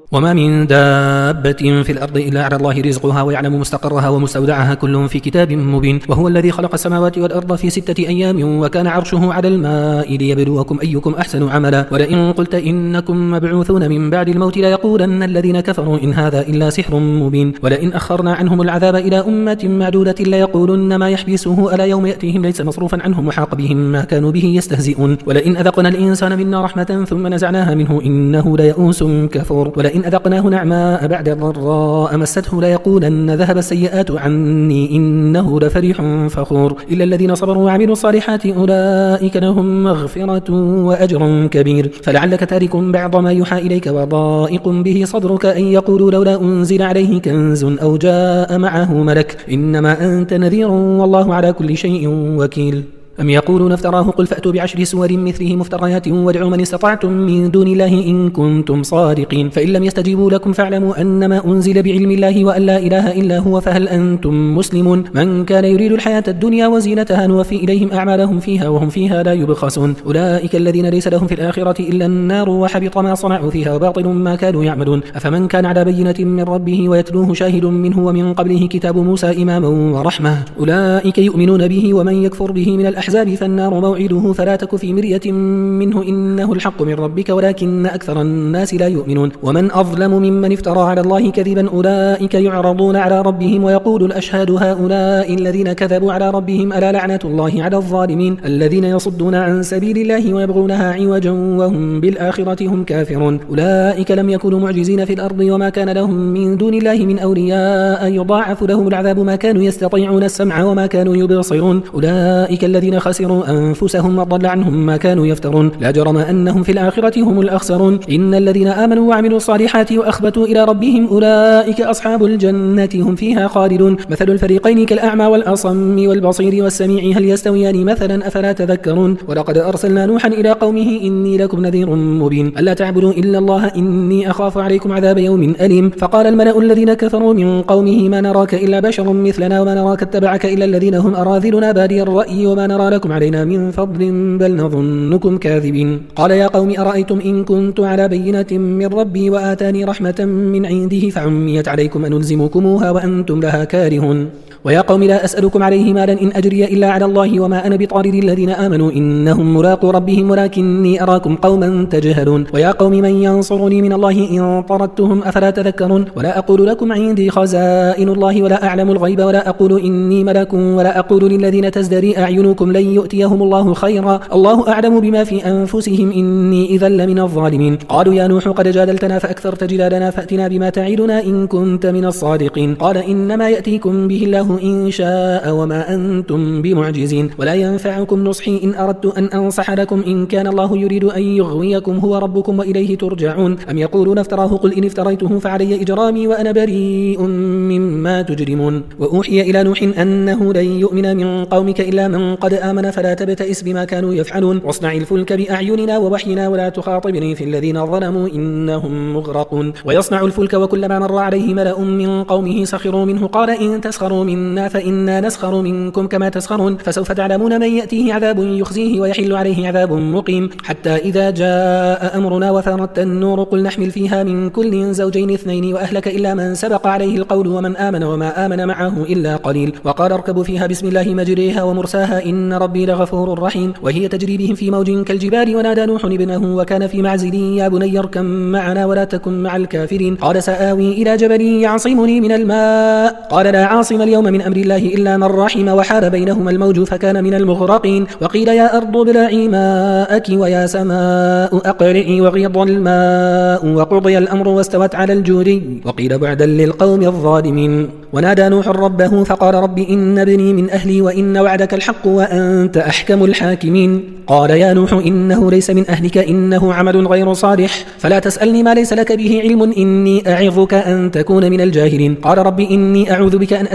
وما من دابة في الأرض إلا على الله رزقها ويعلم مستقرها ومستودعها كل في كتاب مبين. وهو الذي خلق السماوات والأرض في 6 أيام وكان عرشه على الماء ليبلوكم أيكم أحسن عملا. ولئن قلت إنكم مبعوثون من بعد الموت ليقولن الذين كفروا إن هذا إلا سحر مبين. ولئن أخرنا عنهم العذاب إلى أمة معدودة ليقولن ما يحبسه ألا يوم يأتيهم ليس مصروفا عنهم وحاق بهم ما كانوا به يستهزئون. ولئن أذقنا الإنسان منا رحمة ثم نزعناها منه إنه ليئوس كفور. ولئن أذقناه نعماء بعد ضراء مسته ليقولن ذهب السيئات عني إنه لفرح فخور. إلا الذين صبروا وعملوا الصالحات أولئك لهم مغفرة وأجر كبير. فلعلك تارك بعض ما يوحى إليك وضائق به صدرك أن يقولوا لولا أنزل عليه كنز أو جاء معه ملك إنما أنت نذير والله على كل شيء وكيل. أم يقولون افتراه قل فأتوا ب10 سور مثله مفتريات وادعوا من استطعتم من دون الله إن كنتم صادقين. فإن لم يستجيبوا لكم فاعلموا أنما أنزل بعلم الله وأن لا إله إلا هو فهل أنتم مسلمون. من كان يريد الحياة الدنيا وزينتها نوفي إليهم أعمالهم فيها وهم فيها لا يبخسون. أولئك الذين ليس لهم في الآخرة إلا النار وحبط ما صنعوا فيها وباطل ما كانوا يعملون. أفمن كان على بينة من ربه ويتلوه شاهد منه ومن قبله كتاب موسى إماما ورحمة أولئك يؤمنون به ومن يكفر به من الأحزاب فالنار موعده فلا تك في مرية منه إنه الحق من ربك ولكن أكثر الناس لا يؤمنون. ومن أظلم ممن افترى على الله كذبا أولئك يعرضون على ربهم ويقول الأشهاد هؤلاء الذين كذبوا على ربهم ألا لعنة الله على الظالمين الذين يصدون عن سبيل الله ويبغونها عوجا وهم بالآخرة هم كافرون. أولئك لم يكونوا معجزين في الأرض وما كان لهم من دون الله من أولياء يضاعف لهم العذاب ما كانوا يستطيعون السمع وما كانوا يبصرون. أولئك الذين خسروا أنفسهم وضل عنهم ما كانوا يفترون لا جرم أنهم في الآخرة هم الأخسرون. إن الذين آمنوا وعملوا الصالحات وأخبتوا إلى ربهم أولئك أصحاب الجنة هم فيها خالدون. مثل الفريقين كالأعمى والأصم والبصير والسميع هل يستويان مثلا أفلا تذكرون. ولقد أرسلنا نوحا إلى قومه إني لكم نذير مبين ألا تعبدوا إلا الله إني أخاف عليكم عذاب يوم أليم. فقال الملأ الذين كفروا من قومه ما نراك إلا بشر مثلنا وما نراك اتبعك إلا الذين هم أراذلنا بادي الرأي وما نرى لكم علينا من فضل بل نظنكم كاذبين. قال يا قوم أرأيتم إن كنت على بينة من ربي وآتاني رحمة من عنده فعميت عليكم أنلزمكموها وأنتم لها كارهون. ويا قوم لا أسألكم عليه مالا إن أجري إلا على الله وما أنا بطارد الذين آمنوا إنهم ملاقو ربهم ولكني أراكم قوما تجهلون. ويا قوم من ينصرني من الله إن طردتهم أفلا تذكرون. ولا أقول لكم عندي خزائن الله ولا أعلم الغيب ولا أقول إني ملك ولا أقول للذين تزدري أعينكم لن يؤتيهم الله خيرا الله أعلم بما في أنفسهم إني إذا لمن الظالمين. قالوا يا نوح قد جادلتنا فأكثرت جدالنا فأتنا بما تعدنا إن كنت من الصادقين. قال إنما يأتيكم به الله إن شاء وما أنتم بمعجزين ولا ينفعكم نصحي إن أردت أن أنصح لكم إن كان الله يريد أن يغويكم هو ربكم وإليه ترجعون. أم يقولون افتراه قل إن افتريته فعلي إجرامي وأنا بريء مما تجرمون. وأوحي إلى نوح أنه لن يؤمن من قومك إلا من قد آمن فلا تبتئس بما كانوا يفعلون واصنع الفلك بأعيننا ووحينا ولا تخاطبني في الذين ظلموا إنهم مغرقون. ويصنع الفلك وكلما مر عليه ملأ من قومه سخروا منه قال إن تسخروا منا فإنا نسخر منكم كما تسخرون فسوف تعلمون من يأتيه عذاب يخزيه ويحل عليه عذاب مقيم. حتى إذا جاء أمرنا وفارت النور قل نحمل فيها من كل زوجين 2 وأهلك إلا من سبق عليه القول ومن آمن وما آمن معه إلا قليل. وقال اركبوا فيها بسم الله مجريها ومرساها إن ربي لغفور رحيم. وهي تجري بهم في موج كالجبال ونادى نوح ابنه وكان في معزل يا بني اركب معنا ولا تكن مع الكافرين. قال سآوي إلى جبل يعصمني من الماء قال لا عاصم اليوم من أمر الله إلا من رحم وحال بينهما الموج فكان من المغرقين. وقيل يا أرض ابلعي ماءك ويا سماء أقلعي وغيض الماء وقضي الأمر واستوت على الجودي وقيل بعدا للقوم الظالمين. ونادى نوح ربه فقال رب إن ابني من أهلي وإن وعدك الحق وأنت أحكم الحاكمين. قال يا نوح إنه ليس من أهلك إنه عمل غير صالح فلا تسألني ما ليس لك به علم إني أعظك أن تكون من الجاهلين. قال رب إني أعوذ بك أن أسألك ما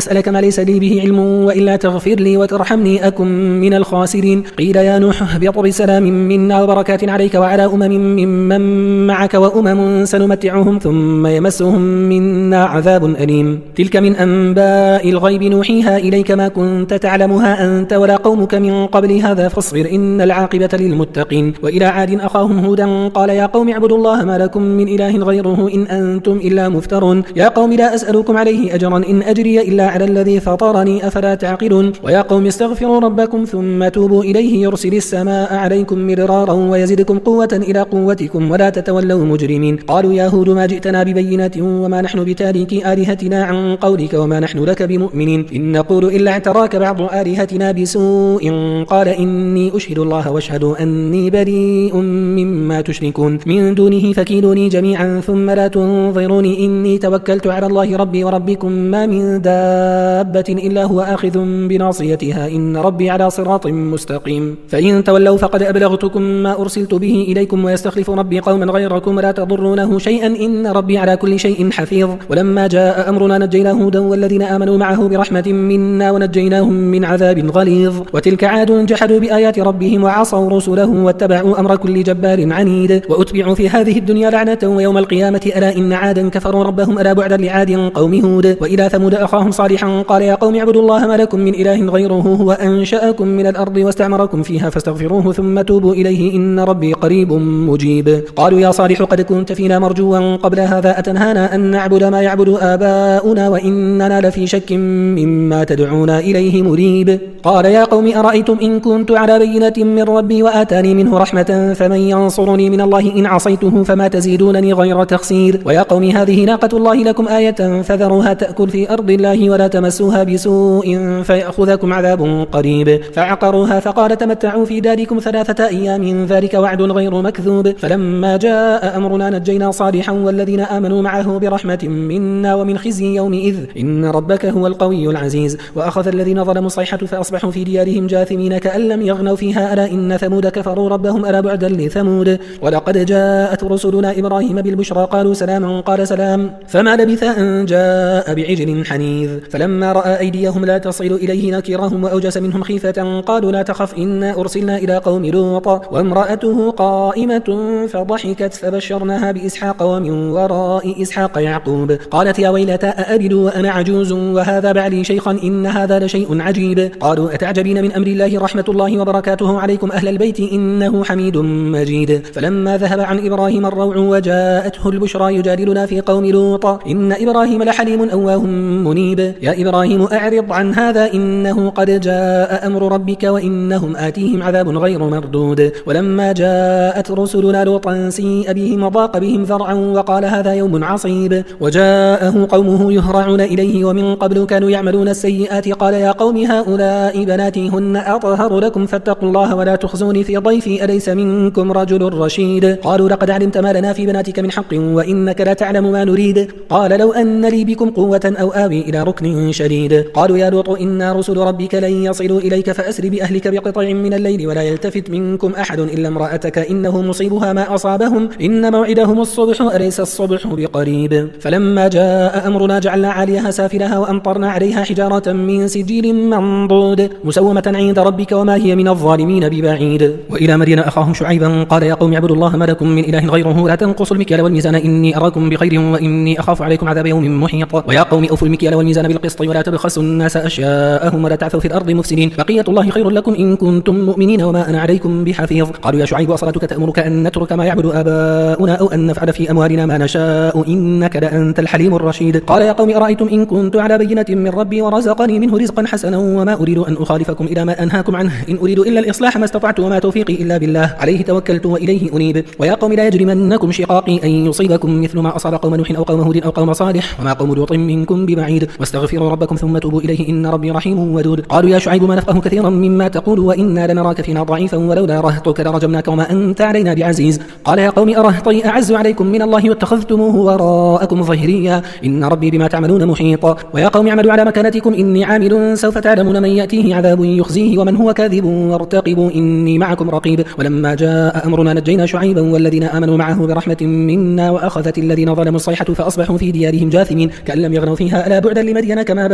ليس لي به علم وإلا تغفر لي وترحمني أكن من الخاسرين. قيل يا نوح اهبط بسلام منا وبركات عليك وعلى ممن معك وأمم سنمتعهم ثم يمسهم منا عذاب أليم. تلك من أنباء الغيب نوحيها إليك ما كنت تعلمها أنت ولا قومك من قبل هذا فاصبر إن العاقبة للمتقين. وإلى عاد أخاهم هودا قال يا قوم اعبدوا الله ما لكم من إله غيره إن أنتم إلا مفترون. يا قوم لا أسألكم عليه أجرا إن أجري إلا على الذي فطرني أفلا تعقلون. ويا قوم استغفروا ربكم ثم توبوا إليه يرسل السماء عليكم مدرارا ويزدكم قوة إلى قوتكم ولا تتولوا مجرمين. قالوا يا هود ما جئتنا ببينة وما نحن بتاركي آلهتنا عن قولك وما نحن لك بمؤمنين إن نقول إلا اعتراك بعض آلهتنا بسوء قال إني أشهد الله واشهد أني بريء مما تشركون من دونه فكيدوني جميعا ثم لا تنظروني إني توكلت على الله ربي وربكم ما من دابة إلا هو آخذ بناصيتها إن ربي على صراط مستقيم. فإن تولوا فقد أبلغتكم ما أرسلت به إليكم ويستخلف ربي قوما غيركم ولا تضرونه شيئا إن ربي على كل شيء حفيظ. ولما جاء أمرنا نجينا هودا والذين آمنوا معه برحمة منا ونجيناهم من عذاب غليظ. وتلك عاد جحدوا بآيات ربهم وعصوا رسله واتبعوا أمر كل جبار عنيد وأتبعوا في هذه الدنيا لعنة ويوم القيامة ألا إن عادا كفروا ربهم ألا بعدا لعاد قوم هود. وإلى ثمود أخاهم صالحا قال يا قوم اعبدوا الله ما لكم من إله غيره هو أنشأكم من الأرض واستعمركم فيها فاستغفروه ثم توبوا إليه إن ربي قريب مجيب. قالوا يا صالح قد كنت فينا مرجوا قبل هذا أتنهانا أن نعبد ما يعبد آباؤنا وإننا لفي شك مما تدعونا إليه مريب. قال يا قوم أرأيتم إن كنت على بينة من ربي وآتاني منه رحمة فمن ينصرني من الله إن عصيته فما تزيدونني غير تخسير. ويا قوم هذه ناقة الله لكم آية فذروها تأكل في أرض الله ولا تمسوها بسوء فيأخذكم عذاب قريب. فعقروها فقال تمتعوا في داركم 3 أيام ذلك وعد غير مكذوب. فلما جاء أمرنا نجينا صالحا والذين آمنوا معه برحمة منا ومن خزي يومئذ إن ربك هو القوي العزيز. وأخذ الذين ظلموا الصيحة فأصبحوا في ديارهم جاثمين كأن لم يغنوا فيها ألا إن ثمود كفروا ربهم ألا بعدا لثمود. ولقد جاءت رسلنا إبراهيم بالبشرى قالوا سلاما قال سلام فما لبث أن جاء بعجل حنيذ. فلما رأى أيديهم لا تصل إليه نكرهم وأوجس منهم خيفة قالوا لا تخف إنا أرسلنا إلى قوم لوط وامرأته قائمة فضحكت فبشرناها بإسحاق ومن وراء إسحاق يعقوب. قالت يا ويلتى أألد وأنا عجوز وهذا بعلي شيخا إن هذا لشيء عجيب. قالوا أتعجبين من أمر الله رحمة الله وبركاته عليكم أهل البيت إنه حميد مجيد. فلما ذهب عن إبراهيم الروع وجاءته البشرى يجادلنا في قوم لوط إن إبراهيم لحليم أواه منيب. يا إبراهيم أعرض عن هذا إنه قد جاء أمر ربك وإنهم آتيهم عذاب غير مردود. ولما جاءت رسلنا لوطا سيء بهم وضاق بهم ذرعا وقال هذا يوم عصيب. وجاءه قومه يهرعون إليه ومن قبل كانوا يعملون السيئات قال يا قوم هؤلاء بناتي هن أطهر لكم فاتقوا الله ولا تخزوني في ضيفي أليس منكم رجل رشيد. قالوا لقد علمت ما لنا في بناتك من حق وإنك لا تعلم ما نريد. قال لو أن لي بكم قوة أو آوي إلى ركن شديد. قالوا يا لوط إنا رسل ربك لن يصلوا إليك فأسر بأهلك بقطع من الليل ولا يلتفت منكم أحد إلا امرأتك إنه مصيبها ما أصابهم إن موعدهم الصبح أليس الصبح بقريب. فلما جاء أمرنا جعلنا عاليها سافلها وأمطرنا عليها حجارة من سجيل منضود مسومة عند ربك وما هي من الظالمين ببعيد. وإلى مدين أخاهم شعيبا قال يا قوم اعبدوا الله ما لكم من إله غيره لا تنقصوا المكيال والميزان إني أراكم بخير وإني أخاف عليكم عذاب يوم محيط. ويا قوم أوفوا المكيال والميزان بالقسط ولا تبخسوا الناس أشياءهم ولا تعثوا في الأرض مفسدين بقية الله خير لكم إن كنتم مؤمنين وما أنا عليكم بحفيظ. قالوا يا شعيب وصلاتك تأمرك أن نترك ما يعبد آباؤنا أو أن نفعل في أموالنا ما نشاء إنك لأنت الحليم الرشيد. قال يا قوم أرأيتم إن كنت على بينة من ربي ورزقني منه رزقا حسنا وما أريد أن أخالفكم إلى ما أنهاكم عنه إن أريد إلا الإصلاح ما استطعت وما توفيقي إلا بالله عليه توكلت وإليه أنيب. ويا قوم لا يجرمنكم شقاقي أن يصيبكم مثل ما أصاب قوم نوح أو قوم هود أو قوم صالح وما قوم لوط منكم ببعيد واستغفروا ربكم ثم توبوا إليه إن ربي رحيم ودود. قالوا يا شعيب ما نفقه كثيرا مما تقول وإنا لنراك فينا ضعيفا ولولا رهطك لرجمناك وما أنت علينا بعزيز. قال يا قوم أرهطي أعز عليكم من الله واتخذتموه وراءكم ظهريا إن ربي بما تعملون محيط. ويا قوم اعملوا على مكانتكم إني عامل سوف تعلمون من يأتيه عذاب يخزيه ومن هو كاذب وارتقبوا إني معكم رقيب. ولما جاء أمرنا نجينا شعيبا والذين آمنوا معه برحمة منا وأخذت الذين ظلموا الصيحة فأصبحوا في ديارهم جاثمين كأن لم يغنوا فيها ألا بعدا لمدين كما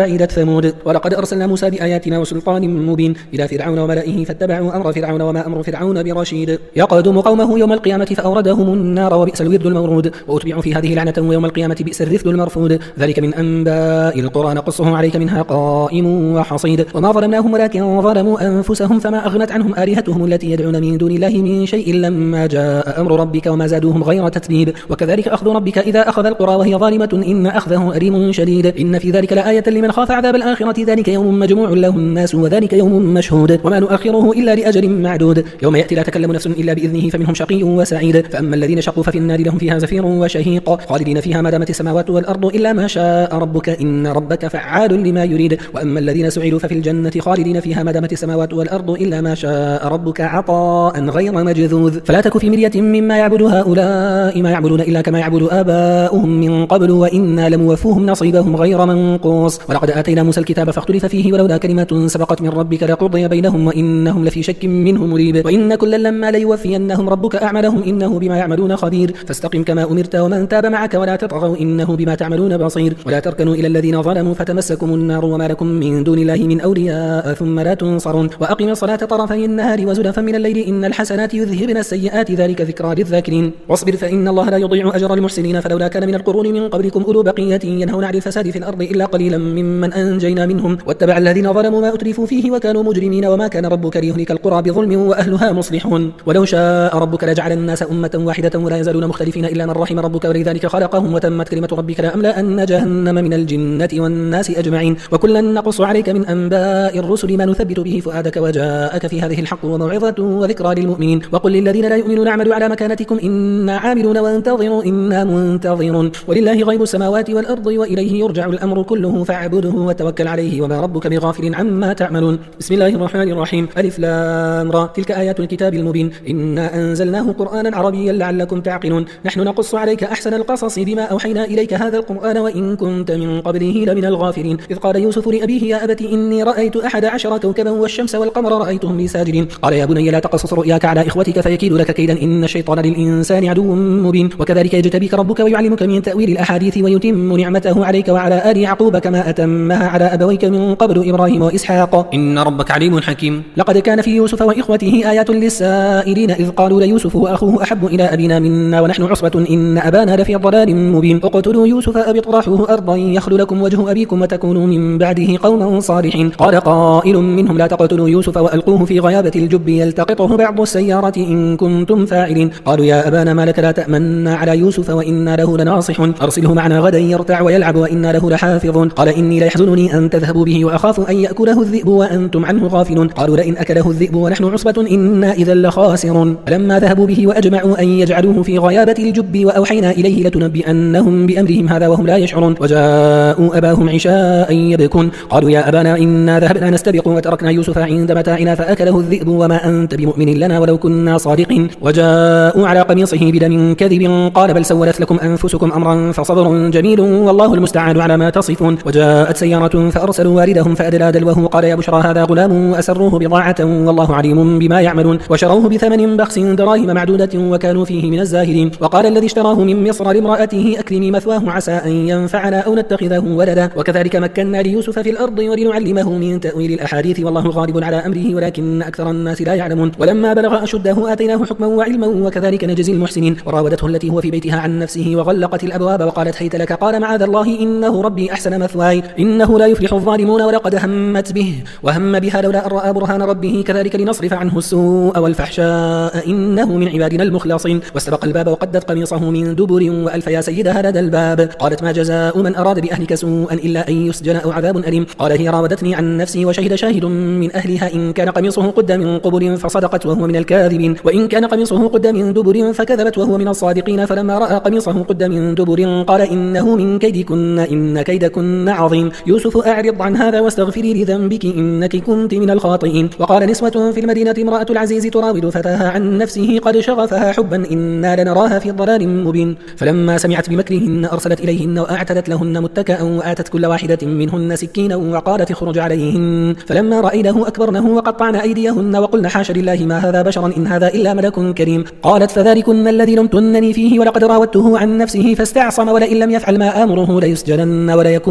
بعيدة ثمود. ولقد أرسلنا موسى بآياتنا وسلطان مبين إلى فرعون وملئه فاتبعوا أمر فرعون وما أمر فرعون برشيد. يقدم قومه يوم القيامة فأوردهم النار وبئس الورد المورود وأتبعوا في هذه لعنة ويوم القيامة بئس الرفد المرفود. ذلك من أنباء القرى نقصه عليك منها قائم وحصيد. وما ظلمناهم ولكن ظلموا أنفسهم فما أغنت عنهم آلهتهم التي يدعون من دون الله من شيء لما جاء أمر ربك وما زادوهم غير تتبيب. وكذلك أخذ ربك إذا أخذ القرى وهي ظالمة إن أخذه أليم شديد. إن في ذلك لآية لمن خاف عذاب الآخرة ذلك يوم مجموع له الناس وذلك يوم مشهود وما نؤخره إلا لأجل معدود. يوم يأتي لا تكلم نفس إلا بإذنه فمنهم شقي وسعيد. فأما الذين شقوا ففي النار لهم فيها زفير وشهيق خالدين فيها ما دامت السماوات والأرض إلا ما شاء ربك إن ربك فعال لما يريد. وأما الذين سعدوا ففي الجنة خالدين فيها ما دامت السماوات والأرض إلا ما شاء ربك عطاء غير مجذوذ. فلا تك في مرية مما يعبد هؤلاء ما يعبدون إلا كما يعبد آباؤهم من قبل وإنا لموفوهم نصيبهم غير منقوص. ولقد آتينا موسى الكتاب فاختلف فيه ولولا كلمة سبقت من ربك لقضي بينهم وإنهم لفي شك منه مريب. وإن كلا لما ليوفينهم ربك أعمالهم إنه بما يعملون خبير. فاستقم كما أمرت ومن تاب معك ولا تطغوا إنه بما تعملون بصير. ولا تركنوا إلى الذين ظلموا فتمسكم النار وما لكم من دون الله من أولياء ثم لا تنصرون. وأقم الصلاة طرفي النهار وزلفا من الليل إن الحسنات يذهبن السيئات ذلك ذكرى للذاكرين. واصبر فإن الله لا يضيع أجر المحسنين. فلولا كان من القرون من قبلكم أولو بقية ينهون عن الفساد في الأرض إلا قليلا ممن أنجينا منهم واتبع الذين ظلموا ما أترفوا فيه وكانوا مجرمين وما كان ربك ليهلك القرى بظلم وأهلها مصلحون. ولو شاء ربك لجعل الناس أمة واحدة ولا يزالون مختلفين إلا من رحم ربك ولذلك خلقهم وتمت كلمة ربك لأملأن جهنم من الجنة والناس أجمعين. وكلا نقص عليك من أنباء الرسل ما نثبت به فؤادك وجاءك في هذه الحق وموعظة وذكرى للمؤمنين. وقل للذين لا يؤمنون اعملوا على مكانتكم إنا عاملون وانتظروا إنا منتظرون. ولله غيب السماوات والأرض وإليه يرجع الأمر كله فاعبده وتوكل عليه وما ربك بغافل عما تعملون. بسم الله الرحمن الرحيم. ألف لام را تلك آيات الكتاب المبين إنا أنزلناه قرآنا عربيا لعلكم تعقلون. نحن نقص عليك أحسن القصص بما أوحينا إليك هذا القرآن وإن كنت من قبله لمن الغافلين. إذ قال يوسف لأبيه يا أبت إني رأيت 11 كوكبا والشمس والقمر رأيتهم لي ساجدين. قال يا بني لا تقصص رؤياك على إخوتك فيكيدوا لك كيدا إن الشيطان للإنسان عدو مبين. وكذلك يجتبيك ربك ويعلمك من تأويل الأحاديث ويتم نعمته عليك وعلى آل يعقوب كما أتمها على أبويك من قبل إبراهيم وإسحاق إن ربك عليم حكيم. لقد كان في يوسف وإخوته آيات للسائلين إذ قالوا ليوسف وأخوه أحب إلى أبينا منا ونحن عصبة إن أبانا لفي ضلال مبين. اقتلوا يوسف أو اطرحوه أرضا يخل لكم وجه أبيكم وتكونوا من بعده قوما صالحين. قال قائل منهم لا تقتلوا يوسف وألقوه في غيابة الجب يلتقطه بعض السيارة إن كنتم فاعلين. قالوا يا أبانا ما لك لا تأمنا على يوسف وإنا له لناصحون أرسله معنا غدا يرتع ويلعب وإنا له لحافظون. قال إني ليحزنني أن تذهبوا به وأخاف أن يأكله الذئب وأنتم عنه غافلون. قالوا لئن أكله الذئب ونحن عصبة إنا إذا لخاسرون. فلما ذهبوا به وأجمعوا أن يجعلوه في غيابة الجب وأوحينا إليه لتنبئنهم بأمرهم هذا وهم لا يشعرون. وجاءوا أباهم عشاء يبكون. قالوا يا أبانا إنا ذهبنا نستبق وتركنا يوسف عند متاعنا فأكله الذئب وما أنت بمؤمن لنا ولو كنا صادقين. وجاءوا على قميصه بدم كذب قال بل سولت لكم أنفسكم أمرا فصبر جميل والله المستعان على ما تصفون. وجاءت سيارة فأرسلوا واردهم فأدلى دلوه قال يا بشرى هذا غلام وأسروه بضاعة والله عليم بما يعملون. وشروه بثمن بخس دراهم معدودة وكانوا فيه من الزاهدين. وقال الذي اشتراه من مصر لامرأته أكرمي مثواه عسى أن ينفعنا أو نتخذه ولدا. وكذلك مكنا ليوسف في الأرض ولنعلمه من تأويل الأحاديث والله غالب على أمره ولكن أكثر الناس لا يعلمون. ولما بلغ أشده آتيناه حكما وعلما وكذلك نجزي المحسنين. وراودته التي هو في بيتها عن نفسه وغلقت الأبواب وقالت هيت لك قال معاذ الله إنه ربي أحسن مثواي إنه لا يفلح الظالمون. ولقد همت به وهم بها لولا أن رأى برهان ربه كذلك لنصرف عنه السوء والفحشاء إنه من عبادنا المخلصين. واستبق الباب وقدت قميصه من دبر وألف يا سيدها لدى الباب. قالت ما جزاء من أراد بأهلك سوءا إلا أن يسجن أو عذاب أليم. قال هي راودتني عن نفسي وشهد شاهد من أهلها إن كان قميصه قد من قبل فصدقت وهو من الكاذبين وإن كان قميصه قد من دبر فكذبت وهو من الصادقين. فلما رأى قميصه قد من دبر قال إنه من كيدكن إن كيدكن عظيم. يوسف أعرض عن هذا واستغفري لذنبك إنك كنت من الخاطئين. وقال نسوة في المدينة امرأة العزيز تراود فتاها عن نفسه قد شغفها حبا إنا لنراها في ضلال مبين. فلما سمعت بمكرهن أرسلت إليهن وأعتدت لهن متكأ وآتت كل واحدة منهن سكينا وقالت اخرج عليهن. فلما رأينه أكبرنه وقطعن أيديهن وقلن حاش لله ما هذا بشرا إن هذا إلا ملك كريم. قالت فذلكن الذي لمتنني فيه ولقد راودته عن نفسه فاستعصم ولئن لم يفعل ما آمره ليسجنن وليكون من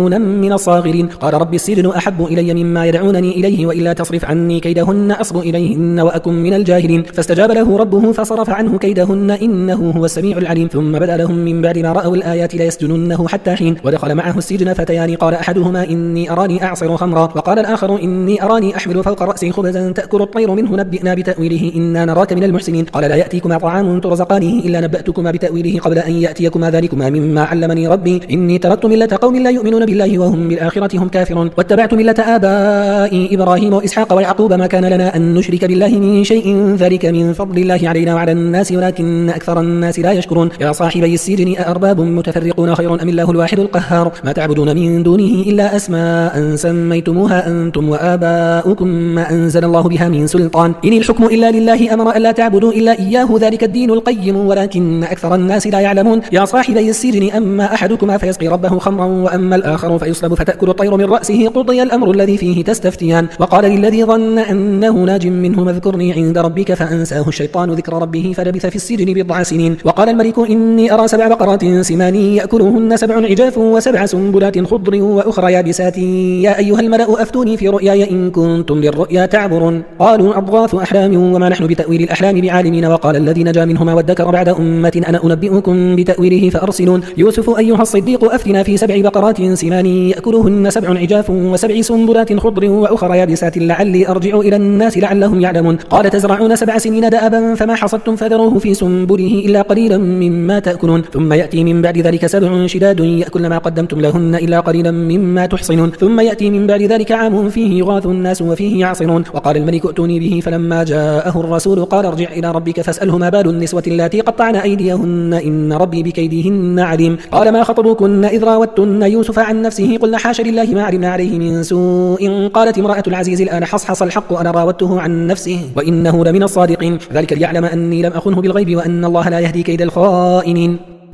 من الصاغرين. قال رب السجن أحب إلي مما يدعونني إليه وإلا تصرف عني كيدهن أصب إليهن وأكن من الجاهلين. فاستجاب له ربه فصرف عنه كيدهن إنه هو السميع العليم. ثم بدأ لهم من بعد ما رأوا الآيات ليسجننه حتى حين. ودخل معه السجن فتيان قال أحدهما إني أراني أعصر خمرا وقال الآخر إني أراني أحمل فوق رأسي خبزا تأكل الطير منه نبئنا بتأويله إنا نراك من المحسنين. قال لا يأتيكما طعام ترزقانه إلا نبأتكما بتأويله قبل أن يأتيكما ذلكما مما علمني ربي إني تركت ملة قوم لا يؤمنون بالله وهم بالآخرة هم كافرون واتبعت ملة آبائي إبراهيم وإسحاق ويعقوب ما كان لنا أن نشرك بالله من شيء ذلك من فضل الله علينا وعلى الناس ولكن أكثر الناس لا يشكرون. يا صاحبي السجن أأرباب متفرقون خير أم الله الواحد القهار ما تعبدون من دونه إلا أسماء سميتموها أنتم وآباؤكم ما أنزل الله بها من سلطان إن الحكم إلا لله أمر ألا تعبدوا إلا إياه ذلك الدين القيم ولكن أكثر الناس لا يعلمون. يا صاحبي السجن أما أحدكما فيسقي ربه خمرا وأما الآخر فيصلب فتأكل الطير من رأسه قضي الأمر الذي فيه تستفتيان. وقال للذي ظن أنه ناج منه اذكرني عند ربك فأنساه الشيطان ذكر ربه فلبث في السجن بضع سنين. وقال الملك إني أرى 7 بقرات سمان يأكلهن 7 عجاف و7 سنبلات خضر وأخرى يابسات يا أيها الملأ أفتوني في رؤياي إن كنتم للرؤيا تعبرون. قالوا أضغاث أحلام وما نحن بتأويل الأحلام بعالمين. وقال الذي نجا منهما وادكر بعد أمة أنا أنبئكم بتأويله فأرسلون. يوسف أيها الصديق أفتنا في 7 بقرات سمان يأكلهن 7 عجاف و7 سنبلات خضر وأخرى يابسات لعلي أرجع إلى الناس لعلهم يعلمون. قال تزرعون 7 سنين دأبا فما حصدتم فذروه في سنبله إلا قليلا مما تأكلون ثم يأتي من بعد ذلك 7 شداد يأكلن ما قدمتم لهن إلا قليلا مما تحصنون ثم يأتي من بعد ذلك عام فيه يغاث الناس وفيه يعصرون. وقال الملك ائتوني به فلما جاءه الرسول قال ارجع إلى ربك فاسأله ما بال النسوة اللاتي قطعن أيديهن إن ربي بكيدهن عليم. قال ما خطبكن إذ راوتن يوسف عن نفسه قلنا حاش لله ما علمنا عليه من سوء. قالت امرأة العزيز الآن حصحص الحق أنا راودته عن نفسه وإنه لمن الصادقين ذلك ليعلم أني لم أخنه بالغيب وأن الله لا يهدي كيد الخائنين.